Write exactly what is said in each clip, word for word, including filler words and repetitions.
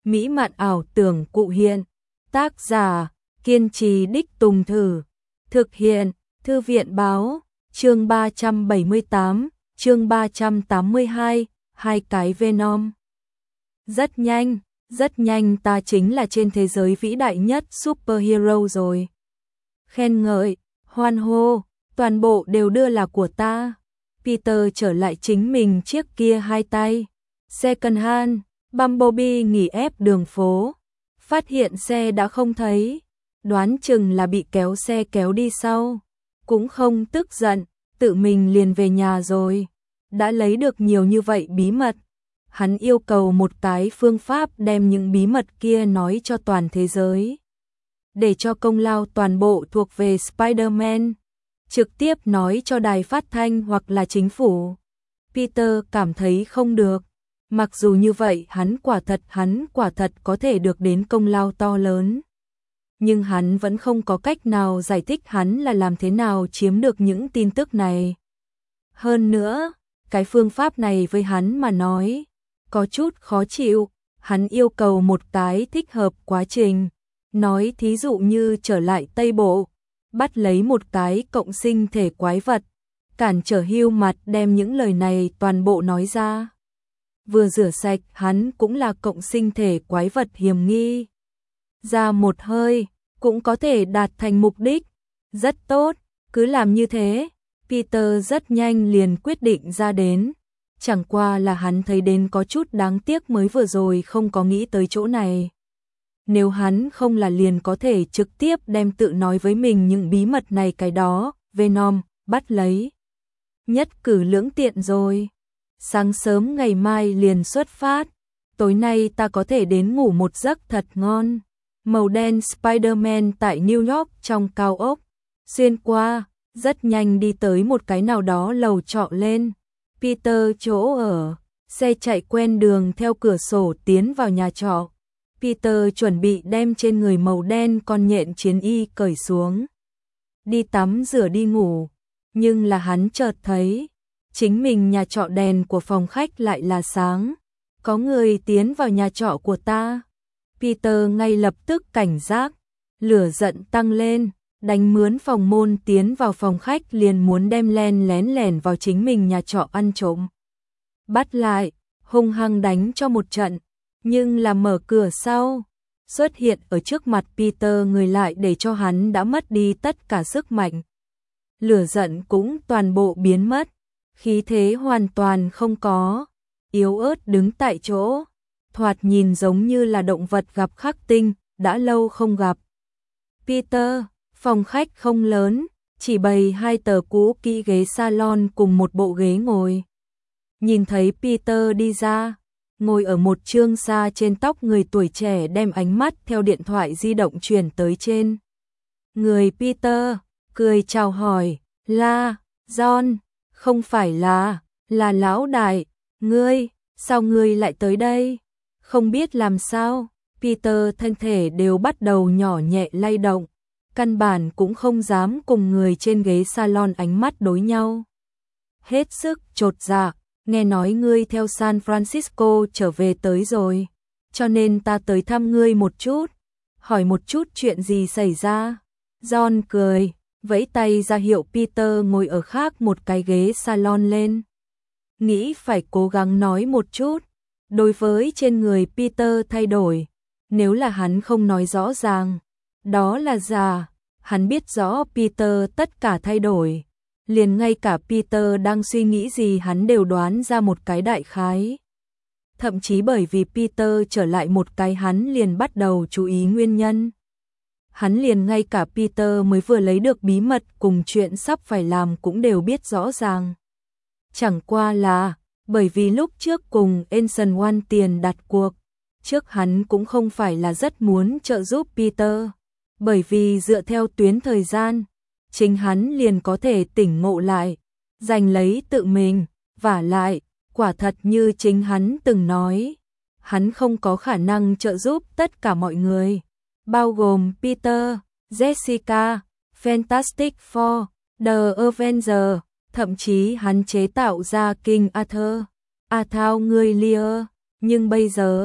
mỹ mạn ảo tưởng cụ hiện. Tác giả, kiên trì đích tùng thử. Thực hiện, Thư viện báo, chương ba trăm bảy mươi tám, chương ba trăm tám mươi hai, hai cái Venom. Rất nhanh, rất nhanh ta chính là trên thế giới vĩ đại nhất superhero rồi. Khen ngợi, hoan hô, toàn bộ đều đưa là của ta. Peter trở lại chính mình chiếc kia hai tay. Second hand, Bumblebee nghỉ ép đường phố. Phát hiện xe đã không thấy. Đoán chừng là bị kéo xe kéo đi sau. Cũng không tức giận, tự mình liền về nhà rồi. Đã lấy được nhiều như vậy bí mật. Hắn yêu cầu một cái phương pháp đem những bí mật kia nói cho toàn thế giới. Để cho công lao toàn bộ thuộc về Spider-Man. Trực tiếp nói cho đài phát thanh hoặc là chính phủ. Peter cảm thấy không được. Mặc dù như vậy hắn quả thật hắn quả thật có thể được đến công lao to lớn. Nhưng hắn vẫn không có cách nào giải thích hắn là làm thế nào chiếm được những tin tức này. Hơn nữa, cái phương pháp này với hắn mà nói, có chút khó chịu. Hắn yêu cầu một cái thích hợp quá trình. Nói thí dụ như trở lại Tây Bộ, bắt lấy một cái cộng sinh thể quái vật, cản trở Hugh mặt đem những lời này toàn bộ nói ra. Vừa rửa sạch hắn cũng là cộng sinh thể quái vật hiểm nghi. Ra một hơi, cũng có thể đạt thành mục đích. Rất tốt, cứ làm như thế. Peter rất nhanh liền quyết định ra đến. Chẳng qua là hắn thấy đến có chút đáng tiếc mới vừa rồi không có nghĩ tới chỗ này. Nếu hắn không là liền có thể trực tiếp đem tự nói với mình những bí mật này cái đó, Venom, bắt lấy. Nhất cử lưỡng tiện rồi. Sáng sớm ngày mai liền xuất phát. Tối nay ta có thể đến ngủ một giấc thật ngon. Màu đen Spider-Man tại New York trong cao ốc. Xuyên qua, rất nhanh đi tới một cái nào đó lầu trọ lên. Peter chỗ ở, xe chạy quen đường theo cửa sổ tiến vào nhà trọ. Peter chuẩn bị đem trên người màu đen con nhện chiến y cởi xuống. Đi tắm rửa đi ngủ. Nhưng là hắn chợt thấy, chính mình nhà trọ đèn của phòng khách lại là sáng. Có người tiến vào nhà trọ của ta. Peter ngay lập tức cảnh giác, lửa giận tăng lên, đánh mướn phòng môn tiến vào phòng khách liền muốn đem len lén lẻn vào chính mình nhà trọ ăn trộm. Bắt lại, hung hăng đánh cho một trận, nhưng là mở cửa sau, xuất hiện ở trước mặt Peter người lại để cho hắn đã mất đi tất cả sức mạnh. Lửa giận cũng toàn bộ biến mất, khí thế hoàn toàn không có, yếu ớt đứng tại chỗ, thoạt nhìn giống như là động vật gặp khắc tinh, đã lâu không gặp. Peter, phòng khách không lớn, chỉ bày hai tờ cũ kỹ ghế salon cùng một bộ ghế ngồi. Nhìn thấy Peter đi ra, ngồi ở một chương xa trên tóc người tuổi trẻ đem ánh mắt theo điện thoại di động chuyển tới trên. Người Peter, cười chào hỏi, là, John, không phải là, là lão đại, ngươi, sao ngươi lại tới đây? Không biết làm sao, Peter thân thể đều bắt đầu nhỏ nhẹ lay động, căn bản cũng không dám cùng người trên ghế salon ánh mắt đối nhau. Hết sức chột dạ, nghe nói ngươi theo San Francisco trở về tới rồi, cho nên ta tới thăm ngươi một chút, hỏi một chút chuyện gì xảy ra. John cười, vẫy tay ra hiệu Peter ngồi ở khác một cái ghế salon lên. Nghĩ phải cố gắng nói một chút. Đối với trên người Peter thay đổi, nếu là hắn không nói rõ ràng, đó là giả. Hắn biết rõ Peter tất cả thay đổi, liền ngay cả Peter đang suy nghĩ gì hắn đều đoán ra một cái đại khái. Thậm chí bởi vì Peter trở lại một cái hắn liền bắt đầu chú ý nguyên nhân. Hắn liền ngay cả Peter mới vừa lấy được bí mật cùng chuyện sắp phải làm cũng đều biết rõ ràng. Chẳng qua là, bởi vì lúc trước cùng Anson One tiền đặt cuộc, trước hắn cũng không phải là rất muốn trợ giúp Peter. Bởi vì dựa theo tuyến thời gian, chính hắn liền có thể tỉnh ngộ lại, giành lấy tự mình, vả lại, quả thật như chính hắn từng nói. Hắn không có khả năng trợ giúp tất cả mọi người, bao gồm Peter, Jessica, Fantastic Four, The Avengers, thậm chí hắn chế tạo ra King Arthur, Arthur người Lear, nhưng bây giờ,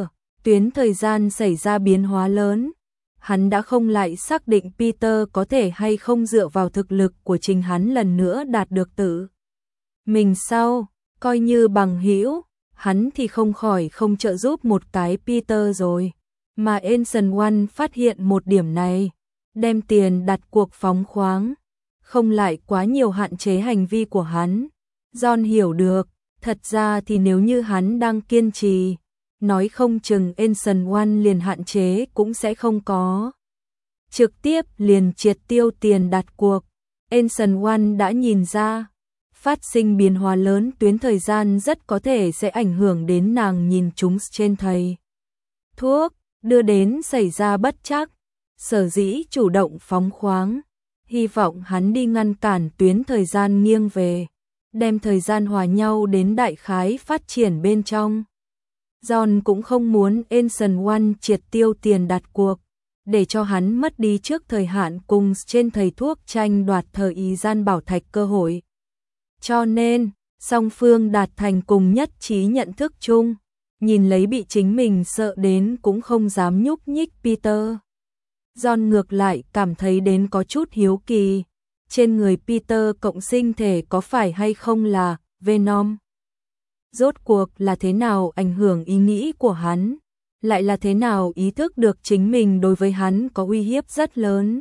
tuyến thời gian xảy ra biến hóa lớn. Hắn đã không lại xác định Peter có thể hay không dựa vào thực lực của chính hắn lần nữa đạt được tự mình sau, coi như bằng hữu, hắn thì không khỏi không trợ giúp một cái Peter rồi. Mà Ancient One phát hiện một điểm này, đem tiền đặt cuộc phóng khoáng, không lại quá nhiều hạn chế hành vi của hắn. John hiểu được, thật ra thì nếu như hắn đang kiên trì, nói không chừng Ancient One liền hạn chế cũng sẽ không có. Trực tiếp liền triệt tiêu tiền đặt cuộc. Ancient One đã nhìn ra, phát sinh biến hóa lớn tuyến thời gian rất có thể sẽ ảnh hưởng đến nàng nhìn chúng trên thầy thuốc, đưa đến xảy ra bất trắc. Sở dĩ chủ động phóng khoáng, hy vọng hắn đi ngăn cản tuyến thời gian nghiêng về, đem thời gian hòa nhau đến đại khái phát triển bên trong. John cũng không muốn Ancient One triệt tiêu tiền đặt cuộc, để cho hắn mất đi trước thời hạn cùng trên thầy thuốc tranh đoạt thời ý gian bảo thạch cơ hội. Cho nên, song phương đạt thành cùng nhất trí nhận thức chung, nhìn lấy bị chính mình sợ đến cũng không dám nhúc nhích Peter. John ngược lại cảm thấy đến có chút hiếu kỳ, trên người Peter cộng sinh thể có phải hay không là Venom? Rốt cuộc là thế nào ảnh hưởng ý nghĩ của hắn, lại là thế nào ý thức được chính mình đối với hắn có uy hiếp rất lớn.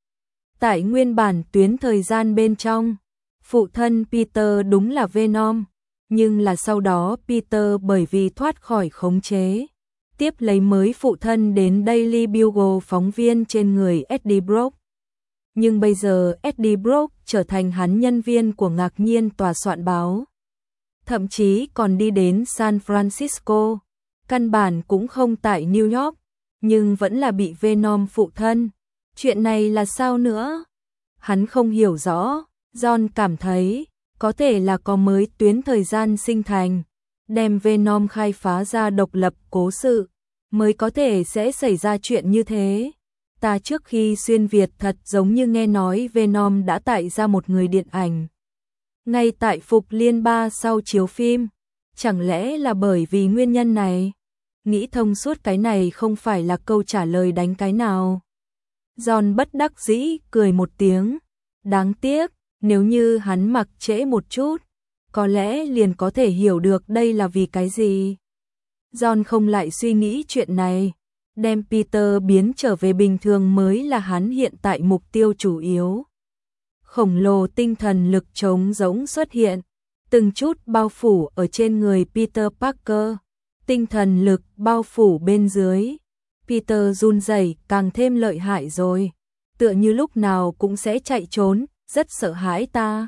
Tại nguyên bản tuyến thời gian bên trong, phụ thân Peter đúng là Venom, nhưng là sau đó Peter bởi vì thoát khỏi khống chế, tiếp lấy mới phụ thân đến Daily Bugle phóng viên trên người Eddie Brock. Nhưng bây giờ Eddie Brock trở thành hắn nhân viên của ngạc nhiên tòa soạn báo. Thậm chí còn đi đến San Francisco, căn bản cũng không tại New York, nhưng vẫn là bị Venom phụ thân. Chuyện này là sao nữa? Hắn không hiểu rõ, John cảm thấy, có thể là có mới tuyến thời gian sinh thành, đem Venom khai phá ra độc lập cố sự, mới có thể sẽ xảy ra chuyện như thế. Ta trước khi xuyên Việt thật giống như nghe nói Venom đã tạo ra một người điện ảnh. Ngay tại Phục Liên ba sau chiếu phim, chẳng lẽ là bởi vì nguyên nhân này? Nghĩ thông suốt cái này không phải là câu trả lời đánh cái nào. John bất đắc dĩ cười một tiếng, đáng tiếc, nếu như hắn mặc trễ một chút, có lẽ liền có thể hiểu được đây là vì cái gì. John không lại suy nghĩ chuyện này, đem Peter biến trở về bình thường mới là hắn hiện tại mục tiêu chủ yếu. Khổng lồ tinh thần lực trống rỗng xuất hiện, từng chút bao phủ ở trên người Peter Parker. Tinh thần lực bao phủ bên dưới, Peter run rẩy càng thêm lợi hại rồi, tựa như lúc nào cũng sẽ chạy trốn, rất sợ hãi ta.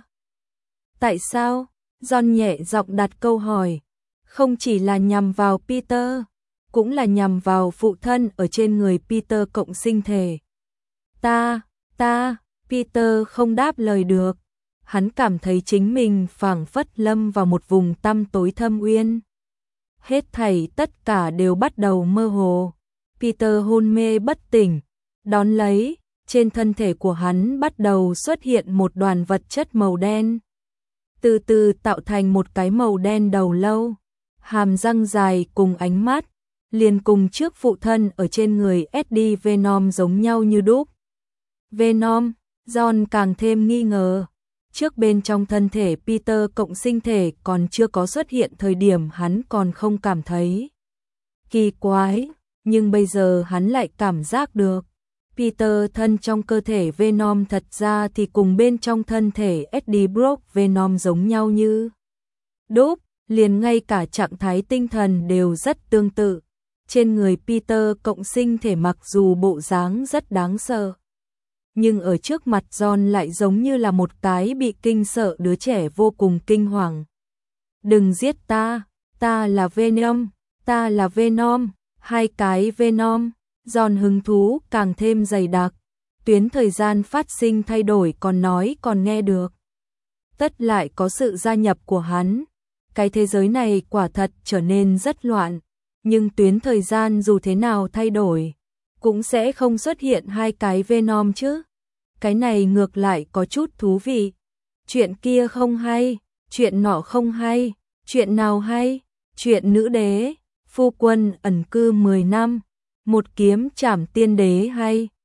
Tại sao? John nhẹ giọng đặt câu hỏi, không chỉ là nhằm vào Peter, cũng là nhằm vào phụ thân ở trên người Peter cộng sinh thể. Ta, ta, Peter không đáp lời được, hắn cảm thấy chính mình phảng phất lâm vào một vùng tăm tối thâm uyên. Hết thảy tất cả đều bắt đầu mơ hồ. Peter hôn mê bất tỉnh, đón lấy, trên thân thể của hắn bắt đầu xuất hiện một đoàn vật chất màu đen. Từ từ tạo thành một cái màu đen đầu lâu, hàm răng dài cùng ánh mắt, liền cùng trước phụ thân ở trên người Eddie Venom giống nhau như đúc. Venom, John càng thêm nghi ngờ. Trước bên trong thân thể Peter cộng sinh thể còn chưa có xuất hiện thời điểm hắn còn không cảm thấy kỳ quái, nhưng bây giờ hắn lại cảm giác được. Peter thân trong cơ thể Venom thật ra thì cùng bên trong thân thể Eddie Brock Venom giống nhau như đúc, liền ngay cả trạng thái tinh thần đều rất tương tự. Trên người Peter cộng sinh thể mặc dù bộ dáng rất đáng sợ, nhưng ở trước mặt John lại giống như là một cái bị kinh sợ đứa trẻ vô cùng kinh hoàng. Đừng giết ta, ta là Venom, ta là Venom, hai cái Venom. John hứng thú càng thêm dày đặc, tuyến thời gian phát sinh thay đổi còn nói còn nghe được. Tất lại có sự gia nhập của hắn, cái thế giới này quả thật trở nên rất loạn, nhưng tuyến thời gian dù thế nào thay đổi, cũng sẽ không xuất hiện hai cái Venom chứ. Cái này ngược lại có chút thú vị. Chuyện kia không hay, chuyện nọ không hay, chuyện nào hay, chuyện nữ đế, Phu quân ẩn cư mười năm, một kiếm trảm tiên đế hay